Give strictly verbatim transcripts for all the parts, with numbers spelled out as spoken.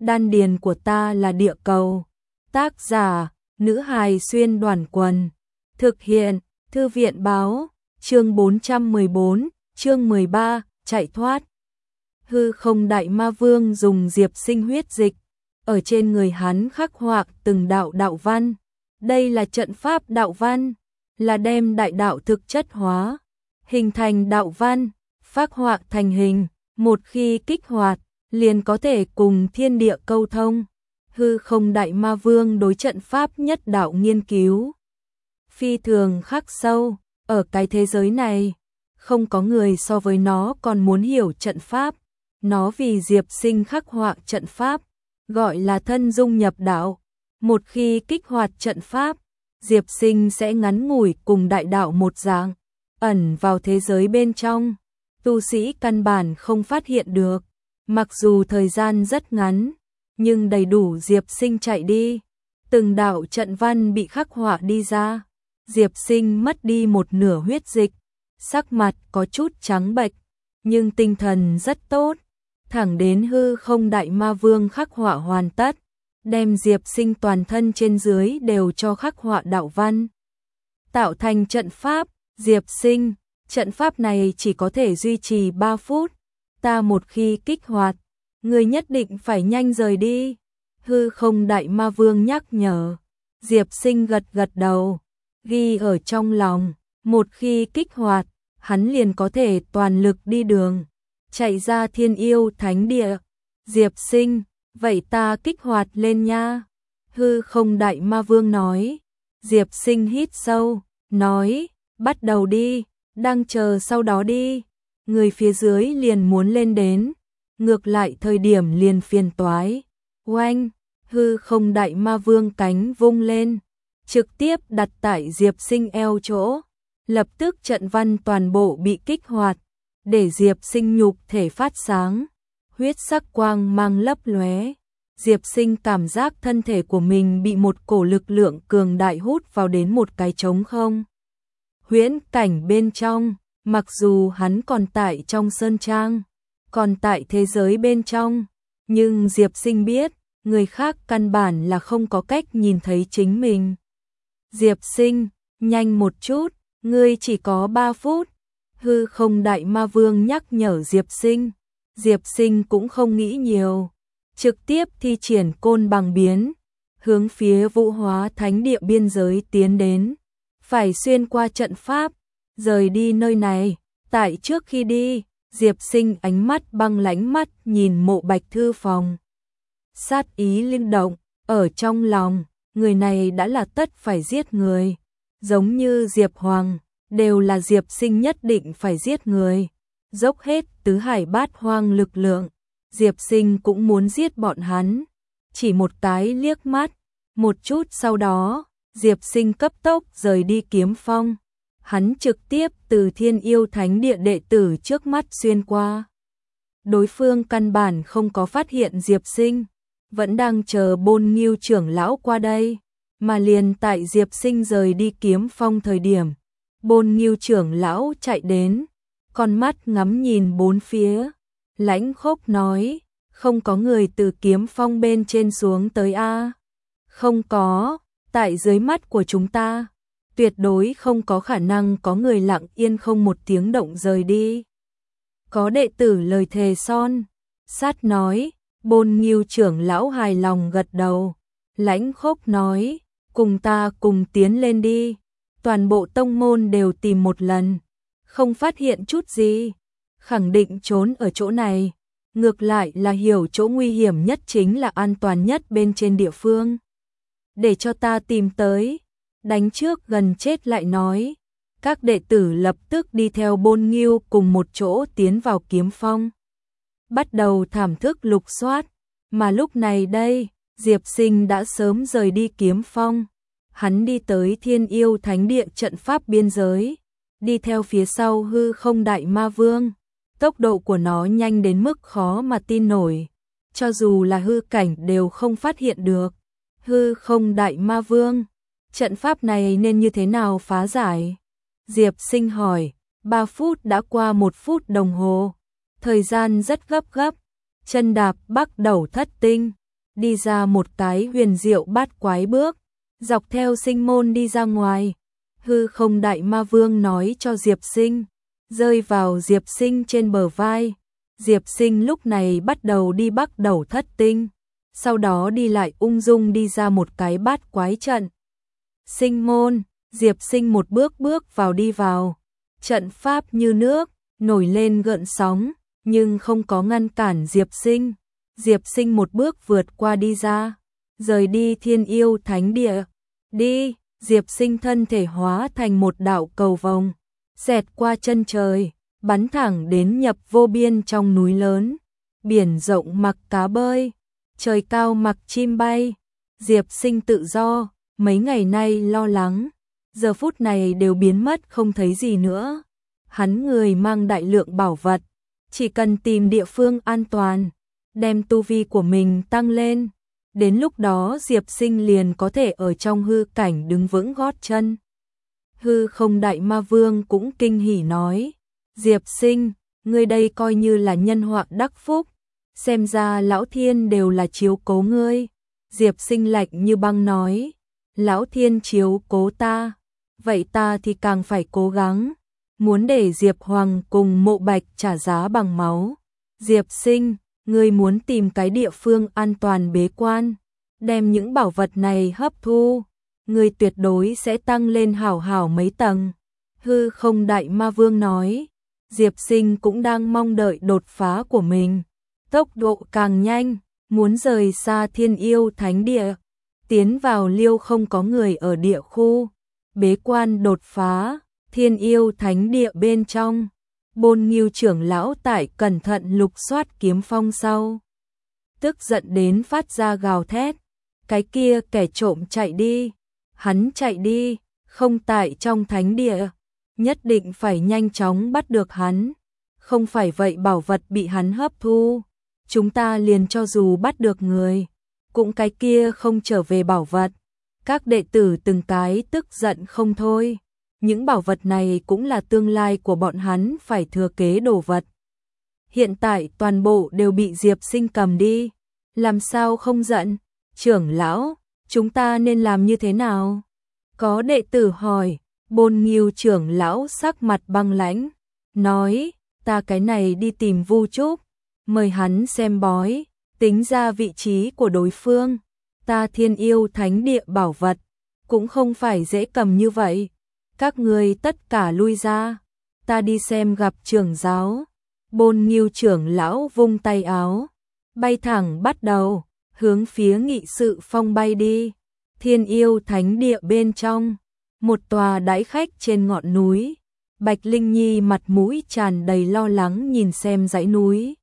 Đan điền của ta là địa cầu. Tác giả, nữ hài xuyên đoàn quần. Thực hiện, thư viện báo, chương bốn trăm mười bốn, chương mười ba, chạy thoát. Hư không đại ma vương dùng Diệp Sinh huyết dịch, ở trên người hắn khắc họa từng đạo đạo văn. Đây là trận pháp đạo văn, là đem đại đạo thực chất hóa, hình thành đạo văn, phác họa thành hình, một khi kích hoạt, liền có thể cùng thiên địa câu thông. Hư không đại ma vương đối trận pháp nhất đạo nghiên cứu phi thường khắc sâu, ở cái thế giới này, không có người so với nó còn muốn hiểu trận pháp. Nó vì Diệp Sinh khắc họa trận pháp, gọi là thân dung nhập đạo. Một khi kích hoạt trận pháp, Diệp Sinh sẽ ngắn ngủi cùng đại đạo một dạng, ẩn vào thế giới bên trong. Tu sĩ căn bản không phát hiện được, mặc dù thời gian rất ngắn, nhưng đầy đủ Diệp Sinh chạy đi. Từng đạo trận văn bị khắc họa đi ra, Diệp Sinh mất đi một nửa huyết dịch, sắc mặt có chút trắng bệch, nhưng tinh thần rất tốt. Thẳng đến hư không đại ma vương khắc họa hoàn tất, đem Diệp Sinh toàn thân trên dưới đều cho khắc họa đạo văn, tạo thành trận pháp. Diệp Sinh, trận pháp này chỉ có thể duy trì ba phút, ta một khi kích hoạt, người nhất định phải nhanh rời đi. Hư không đại ma vương nhắc nhở. Diệp Sinh gật gật đầu, ghi ở trong lòng, một khi kích hoạt, hắn liền có thể toàn lực đi đường, chạy ra thiên yêu thánh địa. Diệp Sinh, vậy ta kích hoạt lên nha. Hư không đại ma vương nói. Diệp Sinh hít sâu, nói, bắt đầu đi, đang chờ sau đó đi. Người phía dưới liền muốn lên đến, ngược lại thời điểm liền phiền toái. Oanh, hư không đại ma vương cánh vung lên, trực tiếp đặt tại Diệp Sinh eo chỗ. Lập tức trận văn toàn bộ bị kích hoạt, để Diệp Sinh nhục thể phát sáng, huyết sắc quang mang lấp lóe. Diệp Sinh cảm giác thân thể của mình bị một cổ lực lượng cường đại hút vào đến một cái trống không huyễn cảnh bên trong. Mặc dù hắn còn tại trong sơn trang, còn tại thế giới bên trong, nhưng Diệp Sinh biết, người khác căn bản là không có cách nhìn thấy chính mình. Diệp Sinh, nhanh một chút, ngươi chỉ có ba phút. Hư không đại ma vương nhắc nhở Diệp Sinh. Diệp Sinh cũng không nghĩ nhiều, trực tiếp thi triển côn bằng biến, hướng phía Vũ Hóa Thánh Địa biên giới tiến đến. Phải xuyên qua trận pháp, rời đi nơi này. Tại trước khi đi, Diệp Sinh ánh mắt băng lãnh mắt nhìn Mộ Bạch thư phòng. Sát ý linh động, ở trong lòng, người này đã là tất phải giết người. Giống như Diệp Hoàng, đều là Diệp Sinh nhất định phải giết người. Dốc hết tứ hải bát hoang lực lượng, Diệp Sinh cũng muốn giết bọn hắn. Chỉ một cái liếc mắt, một chút sau đó, Diệp Sinh cấp tốc rời đi kiếm phong. Hắn trực tiếp từ thiên yêu thánh địa đệ tử trước mắt xuyên qua. Đối phương căn bản không có phát hiện Diệp Sinh, vẫn đang chờ Bôn Nghiêu trưởng lão qua đây. Mà liền tại Diệp Sinh rời đi kiếm phong thời điểm, Bôn Nghiêu trưởng lão chạy đến, con mắt ngắm nhìn bốn phía, lãnh khốc nói, không có người từ kiếm phong bên trên xuống tới a? Không có, tại dưới mắt của chúng ta, tuyệt đối không có khả năng có người lặng yên không một tiếng động rời đi. Có đệ tử lời thề son sát nói. Bôn Nghiêu trưởng lão hài lòng gật đầu, lãnh khốc nói, cùng ta cùng tiến lên đi. Toàn bộ tông môn đều tìm một lần, không phát hiện chút gì, khẳng định trốn ở chỗ này. Ngược lại là hiểu chỗ nguy hiểm nhất chính là an toàn nhất bên trên địa phương. Để cho ta tìm tới, đánh trước gần chết lại nói. Các đệ tử lập tức đi theo Bôn Nghiêu cùng một chỗ tiến vào kiếm phong, bắt đầu thảm thức lục soát. Mà lúc này đây, Diệp Sinh đã sớm rời đi kiếm phong. Hắn đi tới thiên yêu thánh địa trận pháp biên giới, đi theo phía sau hư không đại ma vương. Tốc độ của nó nhanh đến mức khó mà tin nổi, cho dù là hư cảnh đều không phát hiện được. Hư không đại ma vương, trận pháp này nên như thế nào phá giải? Diệp Sinh hỏi. Ba phút đã qua một phút đồng hồ, thời gian rất gấp gấp. Chân đạp bắt đầu thất tinh, đi ra một cái huyền diệu bát quái bước, dọc theo sinh môn đi ra ngoài. Hư không đại ma vương nói cho Diệp Sinh, rơi vào Diệp Sinh trên bờ vai. Diệp Sinh lúc này bắt đầu đi bắt đầu thất tinh, sau đó đi lại ung dung đi ra một cái bát quái trận. Sinh môn, Diệp Sinh một bước bước vào đi vào, trận pháp như nước, nổi lên gợn sóng, nhưng không có ngăn cản Diệp Sinh. Diệp Sinh một bước vượt qua đi ra, rời đi Thiên Yêu Thánh Địa. Đi, Diệp Sinh thân thể hóa thành một đạo cầu vồng, xẹt qua chân trời, bắn thẳng đến nhập vô biên trong núi lớn. Biển rộng mặc cá bơi, trời cao mặc chim bay. Diệp Sinh tự do, mấy ngày nay lo lắng, giờ phút này đều biến mất không thấy gì nữa. Hắn người mang đại lượng bảo vật, chỉ cần tìm địa phương an toàn, đem tu vi của mình tăng lên. Đến lúc đó Diệp Sinh liền có thể ở trong hư cảnh đứng vững gót chân. Hư không đại ma vương cũng kinh hỉ nói, Diệp Sinh, ngươi đây coi như là nhân họa đắc phúc, xem ra lão thiên đều là chiếu cố ngươi. Diệp Sinh lạnh như băng nói, lão thiên chiếu cố ta, vậy ta thì càng phải cố gắng, muốn để Diệp Hoàng cùng Mộ Bạch trả giá bằng máu. Diệp Sinh, ngươi muốn tìm cái địa phương an toàn bế quan, đem những bảo vật này hấp thu, ngươi tuyệt đối sẽ tăng lên hảo hảo mấy tầng. Hư không đại ma vương nói, Diệp Sinh cũng đang mong đợi đột phá của mình, tốc độ càng nhanh, muốn rời xa Thiên Yêu Thánh Địa, tiến vào Liêu không có người ở địa khu, bế quan đột phá. Thiên Yêu Thánh Địa bên trong, Bôn Nghiêu trưởng lão tại cẩn thận lục soát kiếm phong sau, tức giận đến phát ra gào thét, cái kia kẻ trộm chạy đi, hắn chạy đi, không tại trong thánh địa, nhất định phải nhanh chóng bắt được hắn, không phải vậy bảo vật bị hắn hấp thu, chúng ta liền cho dù bắt được người, cũng cái kia không trở về bảo vật. Các đệ tử từng cái tức giận không thôi. Những bảo vật này cũng là tương lai của bọn hắn phải thừa kế đồ vật. Hiện tại toàn bộ đều bị Diệp Sinh cầm đi, làm sao không giận? Trưởng lão, chúng ta nên làm như thế nào? Có đệ tử hỏi. Bôn Nghiêu trưởng lão sắc mặt băng lãnh, nói, ta cái này đi tìm Vu Trúc, mời hắn xem bói, tính ra vị trí của đối phương. Ta Thiên Yêu Thánh Địa bảo vật, cũng không phải dễ cầm như vậy. Các người tất cả lui ra, ta đi xem gặp trưởng giáo. Bôn Nghiêu trưởng lão vung tay áo, bay thẳng bắt đầu, hướng phía nghị sự phong bay đi. Thiên Yêu Thánh Địa bên trong, một tòa đãi khách trên ngọn núi. Bạch Linh Nhi mặt mũi tràn đầy lo lắng nhìn xem dãy núi.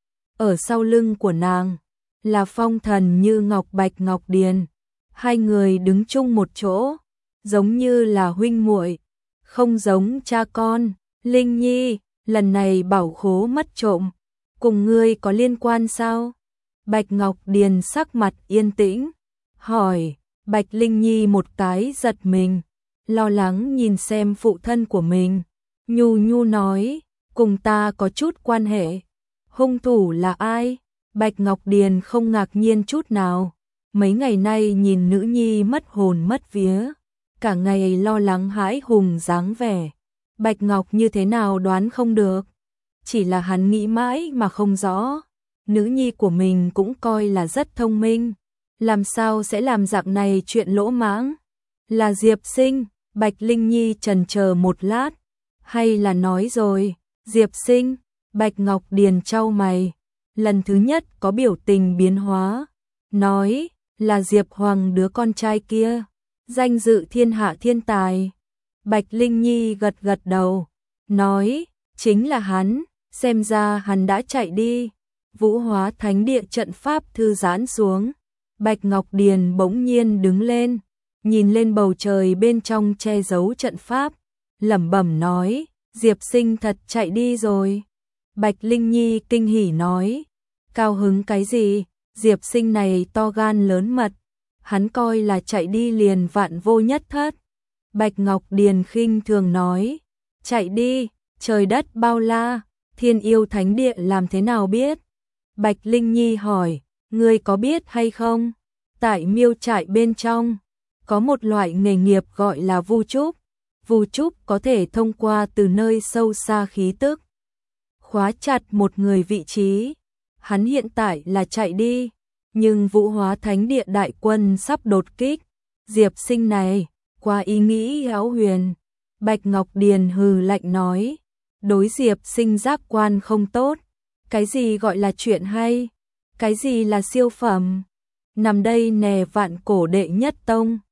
Ở sau lưng của nàng là phong thần như Ngọc Bạch Ngọc Điền. Hai người đứng chung một chỗ, giống như là huynh muội, không giống cha con. Linh Nhi, lần này bảo khố mất trộm, cùng ngươi có liên quan sao? Bạch Ngọc Điền sắc mặt yên tĩnh, hỏi. Bạch Linh Nhi một cái giật mình, lo lắng nhìn xem phụ thân của mình. Nhu nhu nói, cùng ta có chút quan hệ. Hung thủ là ai? Bạch Ngọc Điền không ngạc nhiên chút nào. Mấy ngày nay nhìn nữ nhi mất hồn mất vía, cả ngày lo lắng hãi hùng dáng vẻ. Bạch Ngọc như thế nào đoán không được, chỉ là hắn nghĩ mãi mà không rõ. Nữ nhi của mình cũng coi là rất thông minh, làm sao sẽ làm dạng này chuyện lỗ mãng? Là Diệp Sinh. Bạch Linh Nhi chần chờ một lát, hay là nói rồi, Diệp Sinh? Bạch Ngọc Điền chau mày, lần thứ nhất có biểu tình biến hóa, nói, là Diệp Hoàng đứa con trai kia, danh dự thiên hạ thiên tài. Bạch Linh Nhi gật gật đầu, nói, chính là hắn, xem ra hắn đã chạy đi. Vũ Hóa Thánh Địa trận pháp thư giãn xuống, Bạch Ngọc Điền bỗng nhiên đứng lên, nhìn lên bầu trời bên trong che giấu trận pháp, lẩm bẩm nói, Diệp Sinh thật chạy đi rồi. Bạch Linh Nhi kinh hỉ nói, cao hứng cái gì, Diệp Sinh này to gan lớn mật, hắn coi là chạy đi liền vạn vô nhất thất. Bạch Ngọc Điền khinh thường nói, chạy đi, trời đất bao la, Thiên Yêu Thánh Địa làm thế nào biết? Bạch Linh Nhi hỏi, Ngươi có biết hay không? Tại miêu trại bên trong, có một loại nghề nghiệp gọi là vu trúc. Vu trúc có thể thông qua từ nơi sâu xa khí tức, khóa chặt một người vị trí. Hắn hiện tại là chạy đi, nhưng Vũ Hóa Thánh Địa đại quân sắp đột kích. Diệp Sinh này, qua ý nghĩ hão huyền. Bạch Ngọc Điền hừ lạnh nói, đối Diệp Sinh giác quan không tốt. Cái gì gọi là chuyện hay? Cái gì là siêu phẩm? Nằm đây nè vạn cổ đệ nhất tông.